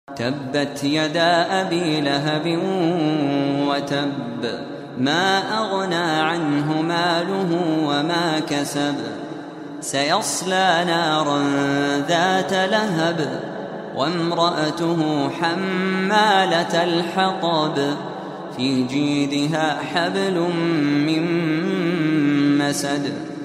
تبت يدا أبي لهب وتب ما أغنى عنه ماله وما كسب سيصلى نارا ذات لهب وامرأته حمالة الحطب في جيدها حبل من مسد